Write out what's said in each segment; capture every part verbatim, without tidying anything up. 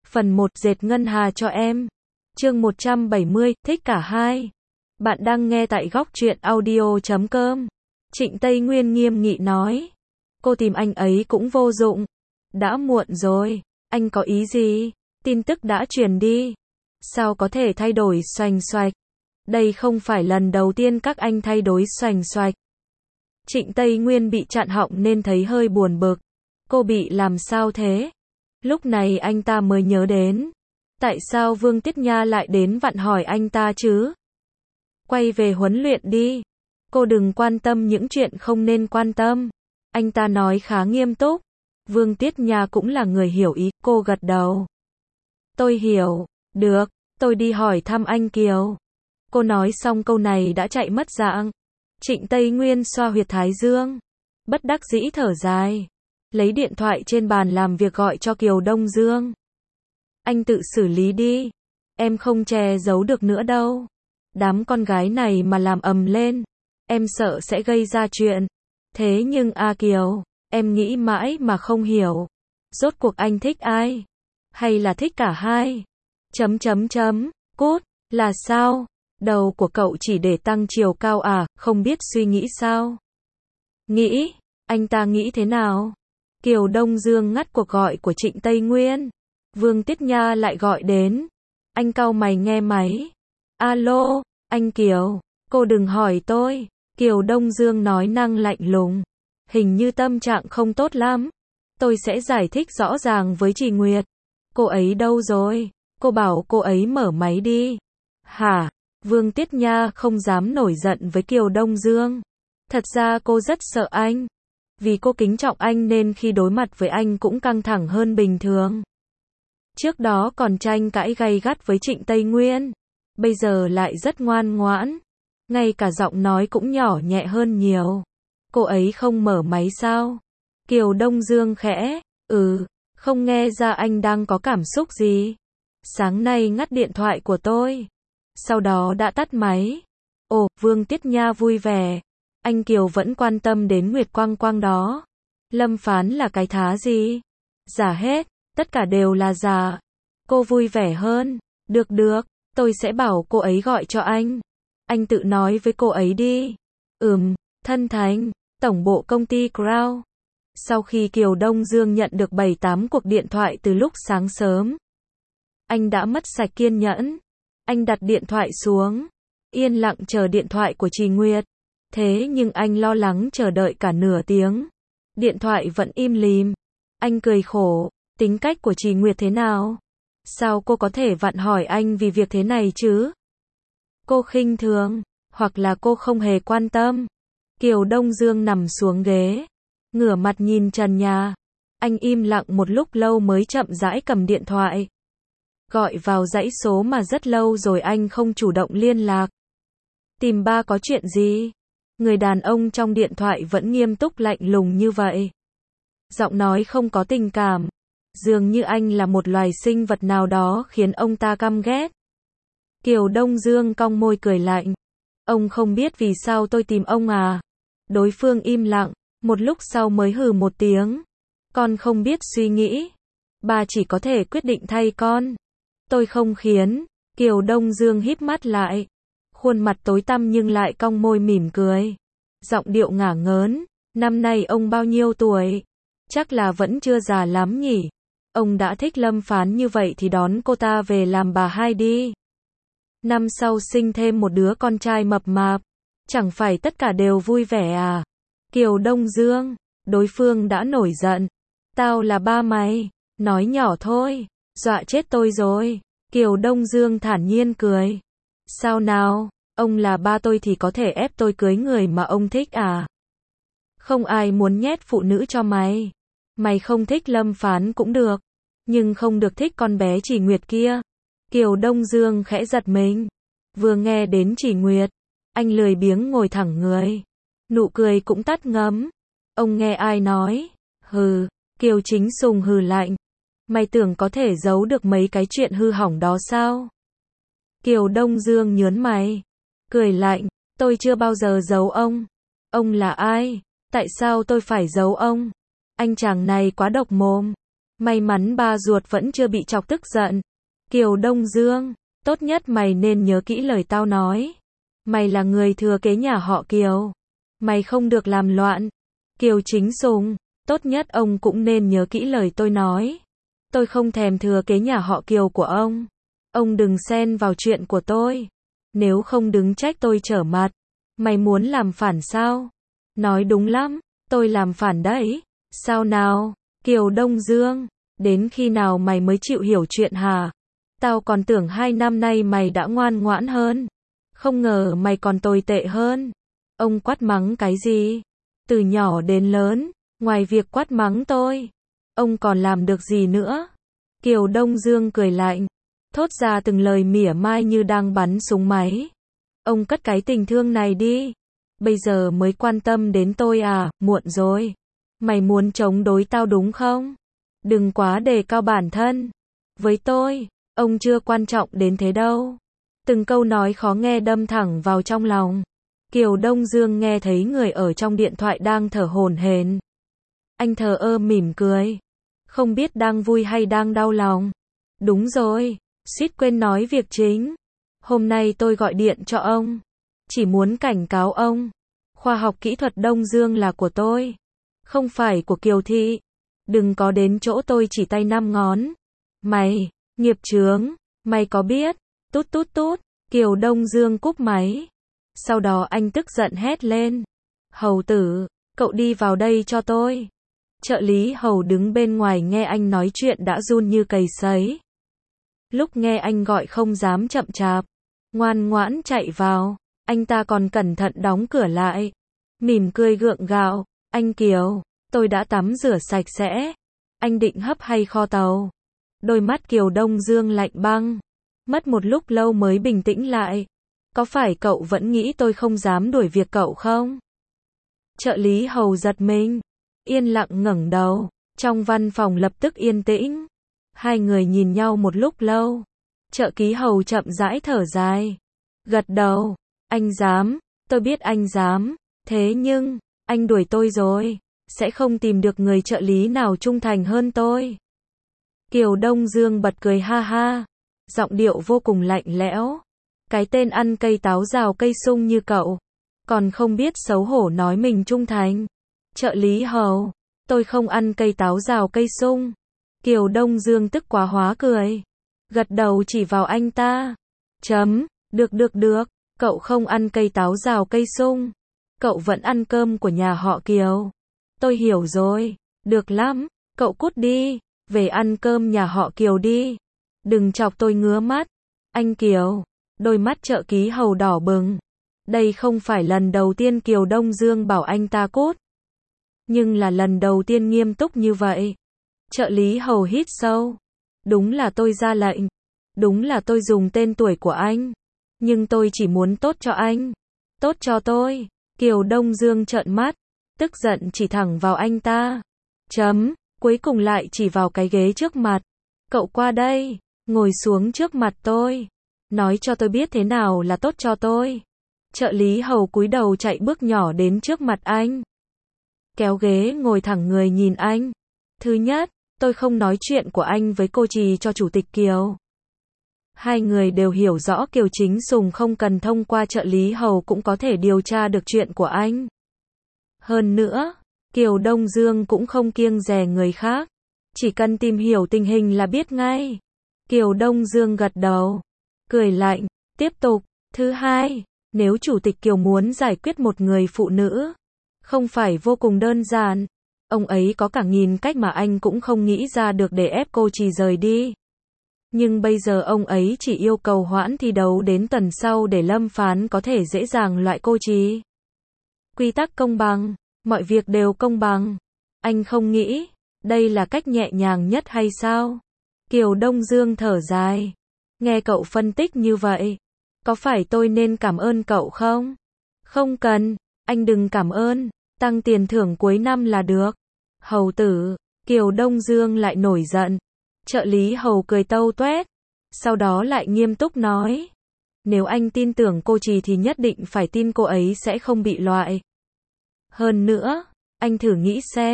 Phần một dệt ngân hà cho em. Chương một trăm bảy mươi, thích cả hai. Bạn đang nghe tại góc truyện audio chấm com. Trịnh Tây Nguyên nghiêm nghị nói. Cô tìm anh ấy cũng vô dụng. Đã muộn rồi. Anh có ý gì? Tin tức đã truyền đi. Sao có thể thay đổi xoành xoạch? Đây không phải lần đầu tiên các anh thay đổi xoành xoạch. Trịnh Tây Nguyên bị chặn họng nên thấy hơi buồn bực. Cô bị làm sao thế? Lúc này anh ta mới nhớ đến. Tại sao Vương Tiết Nha lại đến vặn hỏi anh ta chứ? Quay về huấn luyện đi. Cô đừng quan tâm những chuyện không nên quan tâm. Anh ta nói khá nghiêm túc. Vương Tiết Nha cũng là người hiểu ý, cô gật đầu. Tôi hiểu, được, tôi đi hỏi thăm anh Kiều. Cô nói xong câu này đã chạy mất dạng. Trịnh Tây Nguyên xoa huyệt thái dương. Bất đắc dĩ thở dài. Lấy điện thoại trên bàn làm việc gọi cho Kiều Đông Dương. Anh tự xử lý đi. Em không che giấu được nữa đâu. Đám con gái này mà làm ầm lên. Em sợ sẽ gây ra chuyện. Thế nhưng A Kiều, em nghĩ mãi mà không hiểu. Rốt cuộc anh thích ai? Hay là thích cả hai? Chấm chấm chấm, cút, là sao? Đầu của cậu chỉ để tăng chiều cao à, không biết suy nghĩ sao? Nghĩ, anh ta nghĩ thế nào? Kiều Đông Dương ngắt cuộc gọi của Trịnh Tây Nguyên. Vương Tiết Nha lại gọi đến. Anh cau mày nghe máy. Alo, anh Kiều, cô đừng hỏi tôi. Kiều Đông Dương nói năng lạnh lùng. Hình như tâm trạng không tốt lắm. Tôi sẽ giải thích rõ ràng với chị Nguyệt. Cô ấy đâu rồi? Cô bảo cô ấy mở máy đi. Hả? Vương Tiết Nha không dám nổi giận với Kiều Đông Dương. Thật ra cô rất sợ anh. Vì cô kính trọng anh nên khi đối mặt với anh cũng căng thẳng hơn bình thường. Trước đó còn tranh cãi gay gắt với Trịnh Tây Nguyên. Bây giờ lại rất ngoan ngoãn. Ngay cả giọng nói cũng nhỏ nhẹ hơn nhiều. Cô ấy không mở máy sao? Kiều Đông Dương khẽ. Ừ, không nghe ra anh đang có cảm xúc gì. Sáng nay ngắt điện thoại của tôi. Sau đó đã tắt máy. Ồ, Vương Tiết Nha vui vẻ. Anh Kiều vẫn quan tâm đến Nguyệt Quang Quang đó. Lâm Phán là cái thá gì? Giả hết, tất cả đều là giả. Cô vui vẻ hơn. Được được, tôi sẽ bảo cô ấy gọi cho anh. Anh tự nói với cô ấy đi. Ừm, thân thành, tổng bộ công ty Crown. Sau khi Kiều Đông Dương nhận được bảy tám cuộc điện thoại từ lúc sáng sớm, anh đã mất sạch kiên nhẫn. Anh đặt điện thoại xuống, yên lặng chờ điện thoại của chị Nguyệt. Thế nhưng anh lo lắng chờ đợi cả nửa tiếng. Điện thoại vẫn im lìm. Anh cười khổ, tính cách của chị Nguyệt thế nào? Sao cô có thể vặn hỏi anh vì việc thế này chứ? Cô khinh thường, hoặc là cô không hề quan tâm. Kiều Đông Dương nằm xuống ghế, ngửa mặt nhìn trần nhà. Anh im lặng một lúc lâu mới chậm rãi cầm điện thoại. Gọi vào dãy số mà rất lâu rồi anh không chủ động liên lạc. Tìm ba có chuyện gì? Người đàn ông trong điện thoại vẫn nghiêm túc lạnh lùng như vậy. Giọng nói không có tình cảm. Dường như anh là một loài sinh vật nào đó khiến ông ta căm ghét. Kiều Đông Dương cong môi cười lạnh. Ông không biết vì sao tôi tìm ông à? Đối phương im lặng, một lúc sau mới hừ một tiếng. Con không biết suy nghĩ. Bà chỉ có thể quyết định thay con. Tôi không khiến. Kiều Đông Dương híp mắt lại. Khuôn mặt tối tăm nhưng lại cong môi mỉm cười. Giọng điệu ngả ngớn. Năm nay ông bao nhiêu tuổi? Chắc là vẫn chưa già lắm nhỉ? Ông đã thích Lâm Phán như vậy thì đón cô ta về làm bà hai đi. Năm sau sinh thêm một đứa con trai mập mạp. Chẳng phải tất cả đều vui vẻ à? Kiều Đông Dương. Đối phương đã nổi giận. Tao là ba mày. Nói nhỏ thôi. Dọa chết tôi rồi. Kiều Đông Dương thản nhiên cười. Sao nào? Ông là ba tôi thì có thể ép tôi cưới người mà ông thích à? Không ai muốn nhét phụ nữ cho mày. Mày không thích Lâm Phán cũng được. Nhưng không được thích con bé Chỉ Nguyệt kia. Kiều Đông Dương khẽ giật mình. Vừa nghe đến Chỉ Nguyệt, anh lười biếng ngồi thẳng người. Nụ cười cũng tắt ngấm. Ông nghe ai nói? Hừ, Kiều Chính Sùng hừ lạnh. Mày tưởng có thể giấu được mấy cái chuyện hư hỏng đó sao? Kiều Đông Dương nhớn mày. Cười lạnh. Tôi chưa bao giờ giấu ông. Ông là ai? Tại sao tôi phải giấu ông? Anh chàng này quá độc mồm. May mắn ba ruột vẫn chưa bị chọc tức giận. Kiều Đông Dương, tốt nhất mày nên nhớ kỹ lời tao nói. Mày là người thừa kế nhà họ Kiều. Mày không được làm loạn. Kiều Chính Sùng, tốt nhất ông cũng nên nhớ kỹ lời tôi nói. Tôi không thèm thừa kế nhà họ Kiều của ông. Ông đừng xen vào chuyện của tôi. Nếu không đứng trách tôi trở mặt. Mày muốn làm phản sao? Nói đúng lắm, tôi làm phản đấy. Sao nào? Kiều Đông Dương, đến khi nào mày mới chịu hiểu chuyện hả? Tao còn tưởng hai năm nay mày đã ngoan ngoãn hơn. Không ngờ mày còn tồi tệ hơn. Ông quát mắng cái gì? Từ nhỏ đến lớn, ngoài việc quát mắng tôi, ông còn làm được gì nữa? Kiều Đông Dương cười lạnh, thốt ra từng lời mỉa mai như đang bắn súng máy. Ông cất cái tình thương này đi. Bây giờ mới quan tâm đến tôi à, muộn rồi. Mày muốn chống đối tao đúng không? Đừng quá đề cao bản thân. Với tôi, ông chưa quan trọng đến thế đâu. Từng câu nói khó nghe đâm thẳng vào trong lòng. Kiều Đông Dương nghe thấy người ở trong điện thoại đang thở hổn hển. Anh thờ ơ mỉm cười. Không biết đang vui hay đang đau lòng. Đúng rồi, suýt quên nói việc chính. Hôm nay tôi gọi điện cho ông. Chỉ muốn cảnh cáo ông. Khoa học kỹ thuật Đông Dương là của tôi. Không phải của Kiều Thị. Đừng có đến chỗ tôi chỉ tay năm ngón. Mày, nghiệp chướng, mày có biết? Tút tút tút, Kiều Đông Dương cúp máy. Sau đó anh tức giận hét lên. Hầu tử, cậu đi vào đây cho tôi. Trợ lý Hầu đứng bên ngoài nghe anh nói chuyện đã run như cầy sấy. Lúc nghe anh gọi không dám chậm chạp. Ngoan ngoãn chạy vào. Anh ta còn cẩn thận đóng cửa lại. Mỉm cười gượng gạo. Anh Kiều, tôi đã tắm rửa sạch sẽ. Anh định hấp hay kho tàu? Đôi mắt Kiều Đông Dương lạnh băng. Mất một lúc lâu mới bình tĩnh lại. Có phải cậu vẫn nghĩ tôi không dám đuổi việc cậu không? Trợ lý Hầu giật mình. Yên lặng ngẩng đầu. Trong văn phòng lập tức yên tĩnh. Hai người nhìn nhau một lúc lâu. Trợ lý Hầu chậm rãi thở dài. Gật đầu. Anh dám. Tôi biết anh dám. Thế nhưng, anh đuổi tôi rồi. Sẽ không tìm được người trợ lý nào trung thành hơn tôi. Kiều Đông Dương bật cười ha ha. Giọng điệu vô cùng lạnh lẽo. Cái tên ăn cây táo rào cây sung như cậu. Còn không biết xấu hổ nói mình trung thành. Trợ lý Hầu. Tôi không ăn cây táo rào cây sung. Kiều Đông Dương tức quá hóa cười. Gật đầu chỉ vào anh ta. Chấm. Được được được. Cậu không ăn cây táo rào cây sung. Cậu vẫn ăn cơm của nhà họ Kiều. Tôi hiểu rồi. Được lắm. Cậu cút đi. Về ăn cơm nhà họ Kiều đi. Đừng chọc tôi ngứa mắt. Anh Kiều. Đôi mắt trợ lý Hầu đỏ bừng. Đây không phải lần đầu tiên Kiều Đông Dương bảo anh ta cút. Nhưng là lần đầu tiên nghiêm túc như vậy. Trợ lý Hầu hít sâu. Đúng là tôi ra lệnh. Đúng là tôi dùng tên tuổi của anh. Nhưng tôi chỉ muốn tốt cho anh. Tốt cho tôi. Kiều Đông Dương trợn mắt. Tức giận chỉ thẳng vào anh ta. Chấm. Cuối cùng lại chỉ vào cái ghế trước mặt. Cậu qua đây. Ngồi xuống trước mặt tôi. Nói cho tôi biết thế nào là tốt cho tôi. Trợ lý Hầu cúi đầu chạy bước nhỏ đến trước mặt anh. Kéo ghế ngồi thẳng người nhìn anh. Thứ nhất, tôi không nói chuyện của anh với cô Trì cho Chủ tịch Kiều. Hai người đều hiểu rõ Kiều Chính Sùng không cần thông qua trợ lý Hầu cũng có thể điều tra được chuyện của anh. Hơn nữa, Kiều Đông Dương cũng không kiêng dè người khác. Chỉ cần tìm hiểu tình hình là biết ngay. Kiều Đông Dương gật đầu. Cười lạnh. Tiếp tục. Thứ hai, nếu Chủ tịch Kiều muốn giải quyết một người phụ nữ, không phải vô cùng đơn giản. Ông ấy có cả nghìn cách mà anh cũng không nghĩ ra được để ép cô Trì rời đi. Nhưng bây giờ ông ấy chỉ yêu cầu hoãn thi đấu đến tuần sau để Lâm Phán có thể dễ dàng loại cô Trì. Quy tắc công bằng. Mọi việc đều công bằng. Anh không nghĩ đây là cách nhẹ nhàng nhất hay sao? Kiều Đông Dương thở dài. Nghe cậu phân tích như vậy, có phải tôi nên cảm ơn cậu không? Không cần, anh đừng cảm ơn, tăng tiền thưởng cuối năm là được. Hầu tử, Kiều Đông Dương lại nổi giận. Trợ lý Hầu cười tâu tuét, sau đó lại nghiêm túc nói. Nếu anh tin tưởng cô Trì thì nhất định phải tin cô ấy sẽ không bị loại. Hơn nữa, anh thử nghĩ xem,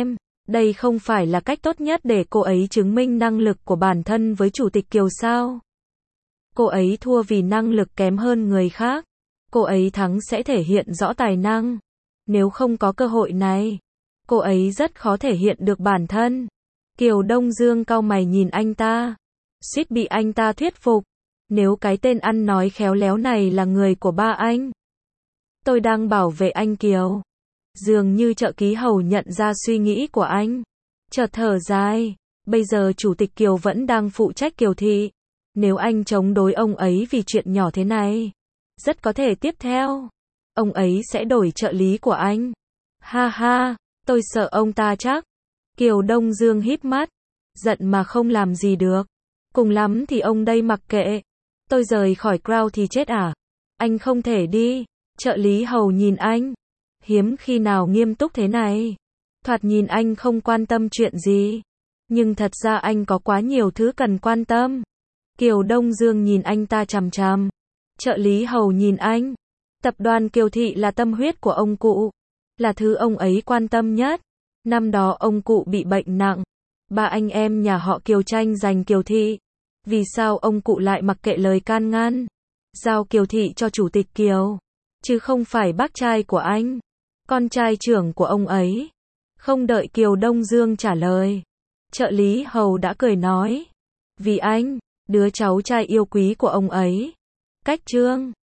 Đây không phải là cách tốt nhất để cô ấy chứng minh năng lực của bản thân với Chủ tịch Kiều sao? Cô ấy thua vì năng lực kém hơn người khác. Cô ấy thắng sẽ thể hiện rõ tài năng. Nếu không có cơ hội này, cô ấy rất khó thể hiện được bản thân. Kiều Đông Dương cau mày nhìn anh ta, suýt bị anh ta thuyết phục. Nếu cái tên ăn nói khéo léo này là người của ba anh. Tôi đang bảo vệ anh Kiều. Dường như trợ ký hầu nhận ra suy nghĩ của anh. Chợt thở dài, bây giờ Chủ tịch Kiều vẫn đang phụ trách Kiều thị. Nếu anh chống đối ông ấy vì chuyện nhỏ thế này, rất có thể tiếp theo, ông ấy sẽ đổi trợ lý của anh. Ha ha, tôi sợ ông ta chắc. Kiều Đông Dương híp mắt, giận mà không làm gì được. Cùng lắm thì ông đây mặc kệ. Tôi rời khỏi Crown thì chết à? Anh không thể đi. Trợ lý hầu nhìn anh, hiếm khi nào nghiêm túc thế này. Thoạt nhìn anh không quan tâm chuyện gì, nhưng thật ra anh có quá nhiều thứ cần quan tâm. Kiều Đông Dương nhìn anh ta chằm chằm. Trợ lý hầu nhìn anh. Tập đoàn Kiều thị là tâm huyết của ông cụ, là thứ ông ấy quan tâm nhất. Năm đó ông cụ bị bệnh nặng, ba anh em nhà họ Kiều tranh giành Kiều thị. Vì sao ông cụ lại mặc kệ lời can ngăn, giao Kiều thị cho Chủ tịch Kiều, chứ không phải bác trai của anh, con trai trưởng của ông ấy? Không đợi Kiều Đông Dương trả lời, trợ lý hầu đã cười nói, vì anh, đứa cháu trai yêu quý của ông ấy. Cách Trương